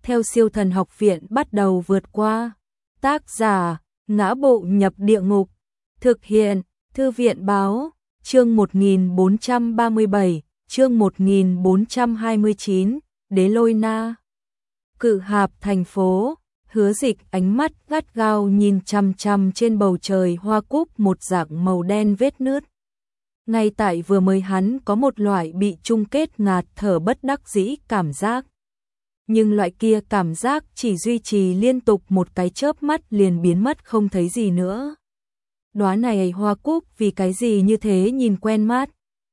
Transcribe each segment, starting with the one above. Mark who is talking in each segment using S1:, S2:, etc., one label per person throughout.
S1: theo siêu thần học viện bắt đầu vượt qua. Tác giả, Ngã Bộ Nhập Địa Ngục. Thực hiện, Thư viện Báo. Chương 1437, chương 1429, Đế Lôi Na. Cự Hạp thành phố, Hứa Dịch ánh mắt gắt gao nhìn chằm chằm trên bầu trời hoa cúc một dạng màu đen vết nứt. Ngay tại vừa mới hắn có một loại bị chung kết ngạt thở bất đắc dĩ cảm giác. Nhưng loại kia cảm giác chỉ duy trì liên tục một cái chớp mắt liền biến mất không thấy gì nữa. Đóa này hoa cúc vì cái gì như thế nhìn quen mắt.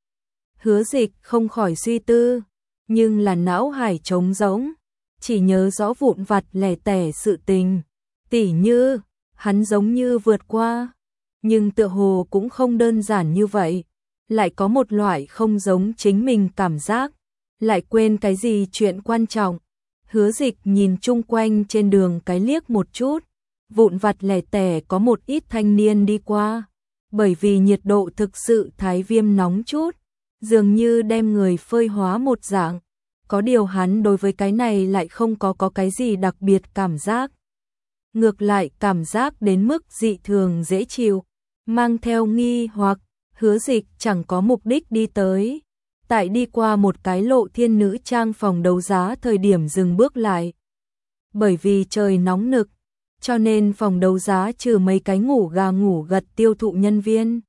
S1: Hứa Dịch không khỏi suy tư, nhưng là não hải trống rỗng, chỉ nhớ rõ vụn vặt lẻ tẻ sự tình, tỉ như hắn giống như vượt qua, nhưng tựa hồ cũng không đơn giản như vậy, lại có một loại không giống chính mình cảm giác, lại quên cái gì chuyện quan trọng. Hứa Dịch nhìn chung quanh trên đường cái liếc một chút, vụn vặt lẻ tẻ có một ít thanh niên đi qua, bởi vì nhiệt độ thực sự thái viêm nóng chút, dường như đem người phơi hóa một dạng. Có điều hắn đối với cái này lại không có cái gì đặc biệt cảm giác. Ngược lại cảm giác đến mức dị thường dễ chịu, mang theo nghi hoặc, Hứa Dịch chẳng có mục đích đi tới. Tại đi qua một cái Lộ Thiên nữ trang phòng đấu giá thời điểm dừng bước lại. Bởi vì trời nóng nực, cho nên phòng đấu giá trừ mấy cái ngủ gà ngủ gật tiêu thụ nhân viên.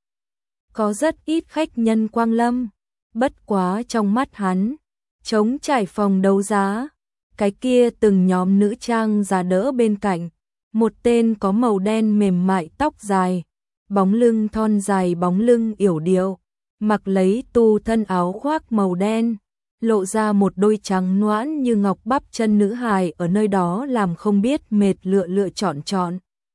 S1: Có rất ít khách nhân quang lâm, bất quá trong mắt hắn, trống trải phòng đấu giá, cái kia từng nhóm nữ trang giá đỡ bên cạnh, một tên có màu đen mềm mại tóc dài, bóng lưng thon dài bóng lưng yểu điệu, mặc lấy tu thân áo khoác màu đen, lộ ra một đôi trắng nõn như ngọc bắp chân nữ hài ở nơi đó làm không biết mệt lựa chọn.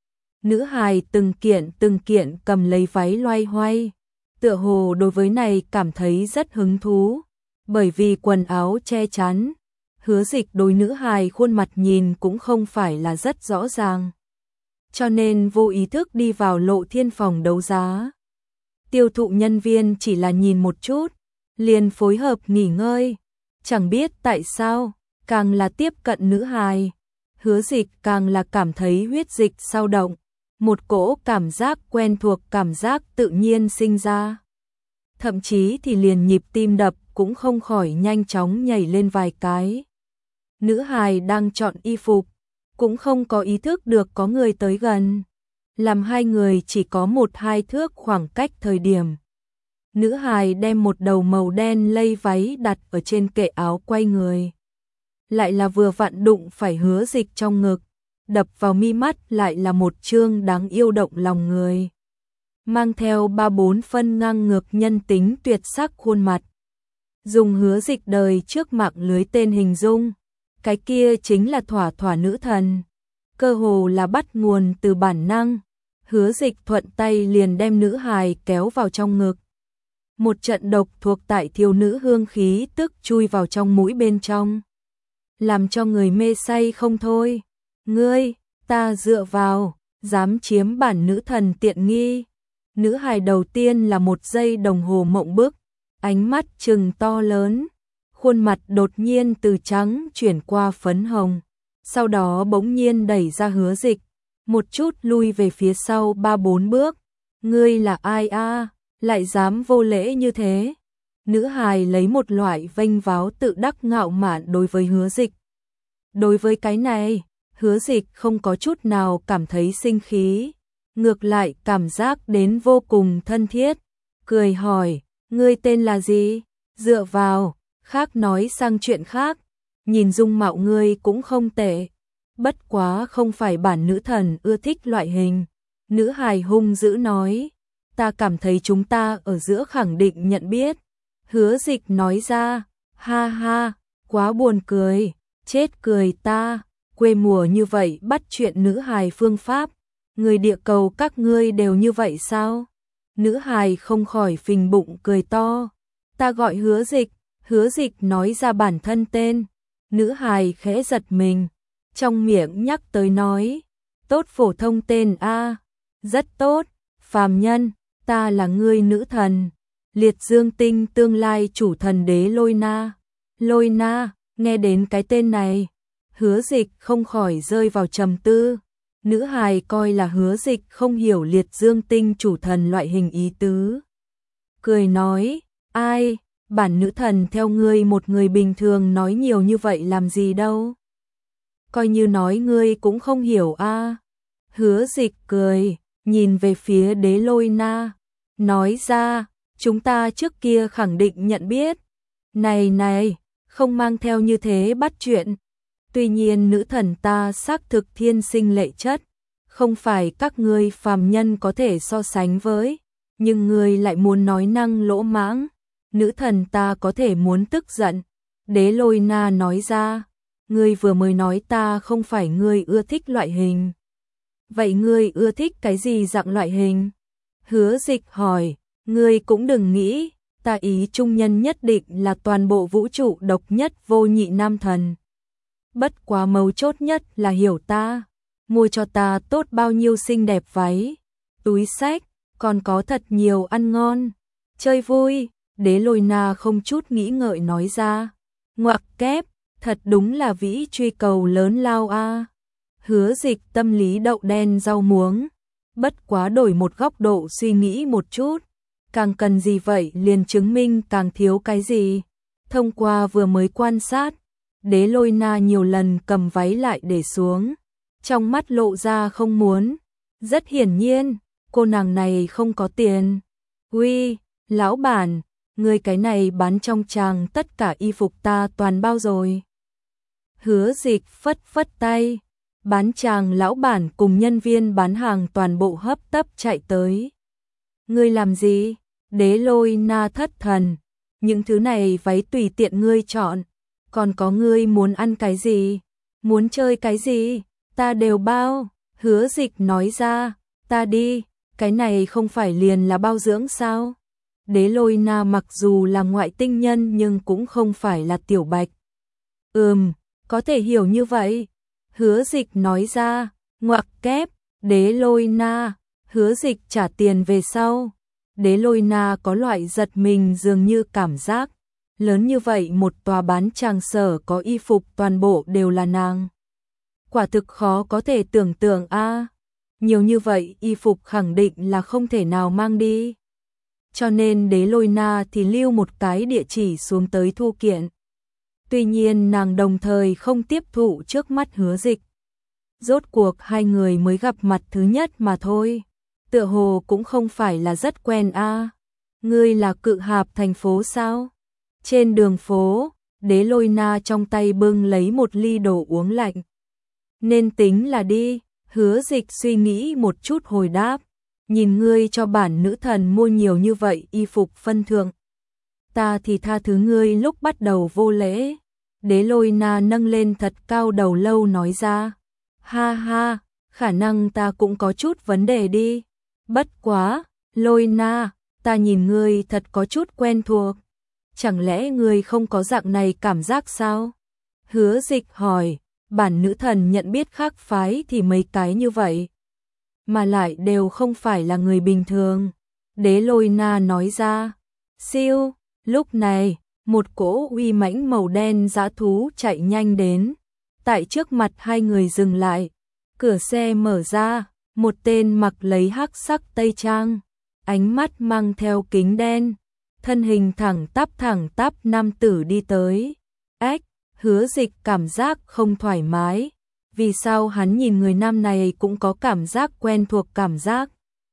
S1: Nữ hài từng kiện cầm lấy váy loay hoay, tựa hồ đối với này cảm thấy rất hứng thú, bởi vì quần áo che chắn. Hứa Dịch đối nữ hài khuôn mặt nhìn cũng không phải là rất rõ ràng, cho nên vô ý thức đi vào Lộ Thiên phòng đấu giá. Tiêu thụ nhân viên chỉ là nhìn một chút, liền phối hợp nghỉ ngơi, chẳng biết tại sao, càng là tiếp cận nữ hài, Hứa Dịch càng là cảm thấy huyết dịch sao động, một cỗ cảm giác quen thuộc, cảm giác tự nhiên sinh ra. Thậm chí thì liền nhịp tim đập cũng không khỏi nhanh chóng nhảy lên vài cái. Nữ hài đang chọn y phục, cũng không có ý thức được có người tới gần, làm hai người chỉ có 1-2 thước khoảng cách thời điểm. Nữ hài đem một đầu màu đen lây váy đặt ở trên kệ áo quay người. Lại là vừa vặn đụng phải Hứa Dịch trong ngực, đập vào mi mắt lại là một trương đáng yêu động lòng người. Mang theo 3-4 phân ngang ngược nhân tính tuyệt sắc khuôn mặt. Dùng Hứa Dịch đời trước mạng lưới tên hình dung, cái kia chính là thỏa nữ thần. Cơ hồ là bắt nguồn từ bản năng, Hứa Dịch thuận tay liền đem nữ hài kéo vào trong ngực. Một trận độc thuộc tại thiếu nữ hương khí tức chui vào trong mũi bên trong, làm cho người mê say không thôi. Ngươi, ta dựa vào, dám chiếm bản nữ thần tiện nghi. Nữ hài đầu tiên là 1 giây đồng hồ mộng bức, ánh mắt trừng to lớn, khuôn mặt đột nhiên từ trắng chuyển qua phấn hồng, sau đó bỗng nhiên đẩy ra Hứa Dịch, một chút lui về phía sau 3-4 bước. Ngươi là ai a, lại dám vô lễ như thế? Nữ hài lấy một loại vênh váo tự đắc ngạo mạn đối với Hứa Dịch. Đối với cái này, Hứa Dịch không có chút nào cảm thấy sinh khí, ngược lại cảm giác đến vô cùng thân thiết, cười hỏi, ngươi tên là gì? Dựa vào, khác nói sang chuyện khác, nhìn dung mạo ngươi cũng không tệ, bất quá không phải bản nữ thần ưa thích loại hình. Nữ hài hung dữ nói, ta cảm thấy chúng ta ở giữa khẳng định nhận biết. Hứa Dịch nói ra, ha ha, quá buồn cười, chết cười ta, quê mùa như vậy bắt chuyện nữ hài phương pháp, người địa cầu các ngươi đều như vậy sao? Nữ hài không khỏi phình bụng cười to, ta gọi Hứa Dịch. Hứa Dịch nói ra bản thân tên, nữ hài khẽ giật mình, trong miệng nhắc tới nói, tốt phổ thông tên a, rất tốt, phàm nhân, ta là ngươi nữ thần, Liệt Dương Tinh tương lai chủ thần đế Lôi Na. Lôi Na, nghe đến cái tên này, Hứa Dịch không khỏi rơi vào trầm tư. Nữ hài coi là Hứa Dịch không hiểu liệt dương tinh chủ thần loại hình ý tứ. Cười nói, ai, bản nữ thần theo ngươi một người bình thường nói nhiều như vậy làm gì đâu. Coi như nói ngươi cũng không hiểu a. Hứa Dịch cười, nhìn về phía Đế Lôi Na, nói ra, chúng ta trước kia khẳng định nhận biết. Này, không mang theo như thế bắt chuyện. Tuy nhiên nữ thần ta xác thực thiên sinh lệ chất, không phải các ngươi phàm nhân có thể so sánh với, nhưng ngươi lại muốn nói năng lỗ mãng, nữ thần ta có thể muốn tức giận. Đế Lôi Na nói ra, ngươi vừa mới nói ta không phải ngươi ưa thích loại hình. Vậy ngươi ưa thích cái gì dạng loại hình? Hứa Dịch hỏi, ngươi cũng đừng nghĩ, ta ý trung nhân nhất định là toàn bộ vũ trụ độc nhất vô nhị nam thần. Bất quá mấu chốt nhất là hiểu ta, mua cho ta tốt bao nhiêu xinh đẹp váy, túi xách, còn có thật nhiều ăn ngon, chơi vui. Đế Lôi Na không chút nghĩ ngợi nói ra, ngoặc kép, thật đúng là vĩ truy cầu lớn lao a. Hứa Dịch tâm lý đậu đen rau muống, bất quá đổi một góc độ suy nghĩ một chút, càng cần gì vậy liền chứng minh càng thiếu cái gì. Thông qua vừa mới quan sát, Đế Lôi Na nhiều lần cầm váy lại để xuống, trong mắt lộ ra không muốn. Rất hiển nhiên, cô nàng này không có tiền. Uy, lão bản, người cái này bán trong tràng tất cả y phục ta toàn bao rồi. Hứa Dịch phất phất tay, bán tràng lão bản cùng nhân viên bán hàng toàn bộ hấp tấp chạy tới. Ngươi làm gì? Đế Lôi Na thất thần, những thứ này váy tùy tiện ngươi chọn, còn có ngươi muốn ăn cái gì, muốn chơi cái gì, ta đều bao. Hứa Dịch nói ra, ta đi, cái này không phải liền là bao dưỡng sao? Đế Lôi Na mặc dù là ngoại tinh nhân nhưng cũng không phải là tiểu bạch. Có thể hiểu như vậy. Hứa Dịch nói ra, ngoặc kép, Đế Lôi Na. Hứa Dịch trả tiền về sau, Đế Lôi Na có loại giật mình dường như cảm giác, lớn như vậy một tòa bán tràng sở có y phục toàn bộ đều là nàng. Quả thực khó có thể tưởng tượng a. Nhiều như vậy y phục khẳng định là không thể nào mang đi. Cho nên Đế Lôi Na thì lưu một cái địa chỉ xuống tới thu kiện. Tuy nhiên nàng đồng thời không tiếp thụ trước mắt Hứa Dịch. Rốt cuộc hai người mới gặp mặt thứ nhất mà thôi. Tựa hồ cũng không phải là rất quen a. Ngươi là Cự Hạp thành phố sao? Trên đường phố, Đế Lôi Na trong tay bưng lấy một ly đồ uống lạnh. Nên tính là đi. Hứa Dịch suy nghĩ một chút hồi đáp, nhìn ngươi cho bản nữ thần mua nhiều như vậy y phục phân thượng, ta thì tha thứ ngươi lúc bắt đầu vô lễ. Đế Lôi Na nâng lên thật cao đầu lâu nói ra, ha ha, khả năng ta cũng có chút vấn đề đi. Bất quá, Lôi Na, ta nhìn ngươi thật có chút quen thuộc, chẳng lẽ ngươi không có dạng này cảm giác sao? Hứa Dịch hỏi, bản nữ thần nhận biết khác phái thì mấy cái như vậy, mà lại đều không phải là người bình thường. Đế Lôi Na nói ra, siêu. Lúc này, một cỗ uy mãnh màu đen dã thú chạy nhanh đến, tại trước mặt hai người dừng lại, cửa xe mở ra, một tên mặc lấy hắc sắc tây trang, ánh mắt mang theo kính đen, thân hình thẳng tắp nam tử đi tới. Ếch, Hứa Dịch cảm giác không thoải mái, vì sao hắn nhìn người nam này cũng có cảm giác quen thuộc cảm giác.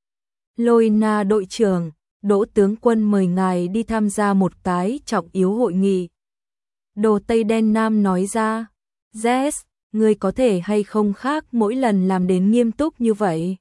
S1: Lôi Na đội trưởng, Đỗ tướng quân mời ngài đi tham gia một cái trọng yếu hội nghị. Đồ tây đen nam nói ra, Yes, ngươi có thể hay không khác mỗi lần làm đến nghiêm túc như vậy.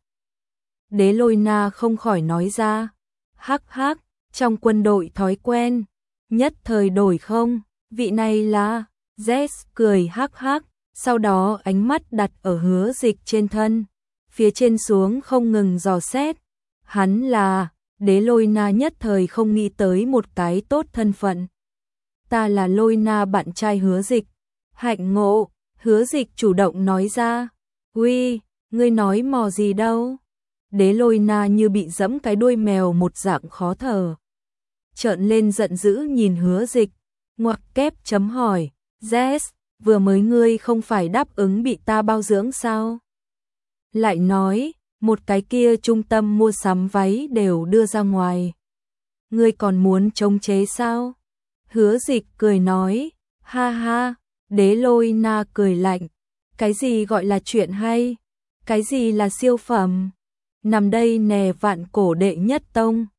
S1: Đế Lôi Na không khỏi nói ra, hắc hắc, trong quân đội thói quen, nhất thời đổi không, vị này là, Yes cười hắc hắc, sau đó ánh mắt đặt ở Hứa Dịch trên thân, phía trên xuống không ngừng dò xét. Hắn là, Đế Lôi Na nhất thời không nghĩ tới một cái tốt thân phận. Ta là Lôi Na bạn trai Hứa Dịch. Hạnh ngộ, Hứa Dịch chủ động nói ra. Uy, ngươi nói mò gì đâu? Đế Lôi Na như bị giẫm cái đuôi mèo một dạng khó thở. Trợn lên giận dữ nhìn Hứa Dịch, ngoặc kép chấm hỏi, Yes, vừa mới ngươi không phải đáp ứng bị ta bao dưỡng sao? Lại nói, một cái kia trung tâm mua sắm váy đều đưa ra ngoài. Ngươi còn muốn chống chế sao? Hứa Dịch cười nói, ha ha, Đế Lôi Na cười lạnh, cái gì gọi là chuyện hay? Cái gì là siêu phẩm? Nằm đây nè vạn cổ đệ nhất tông,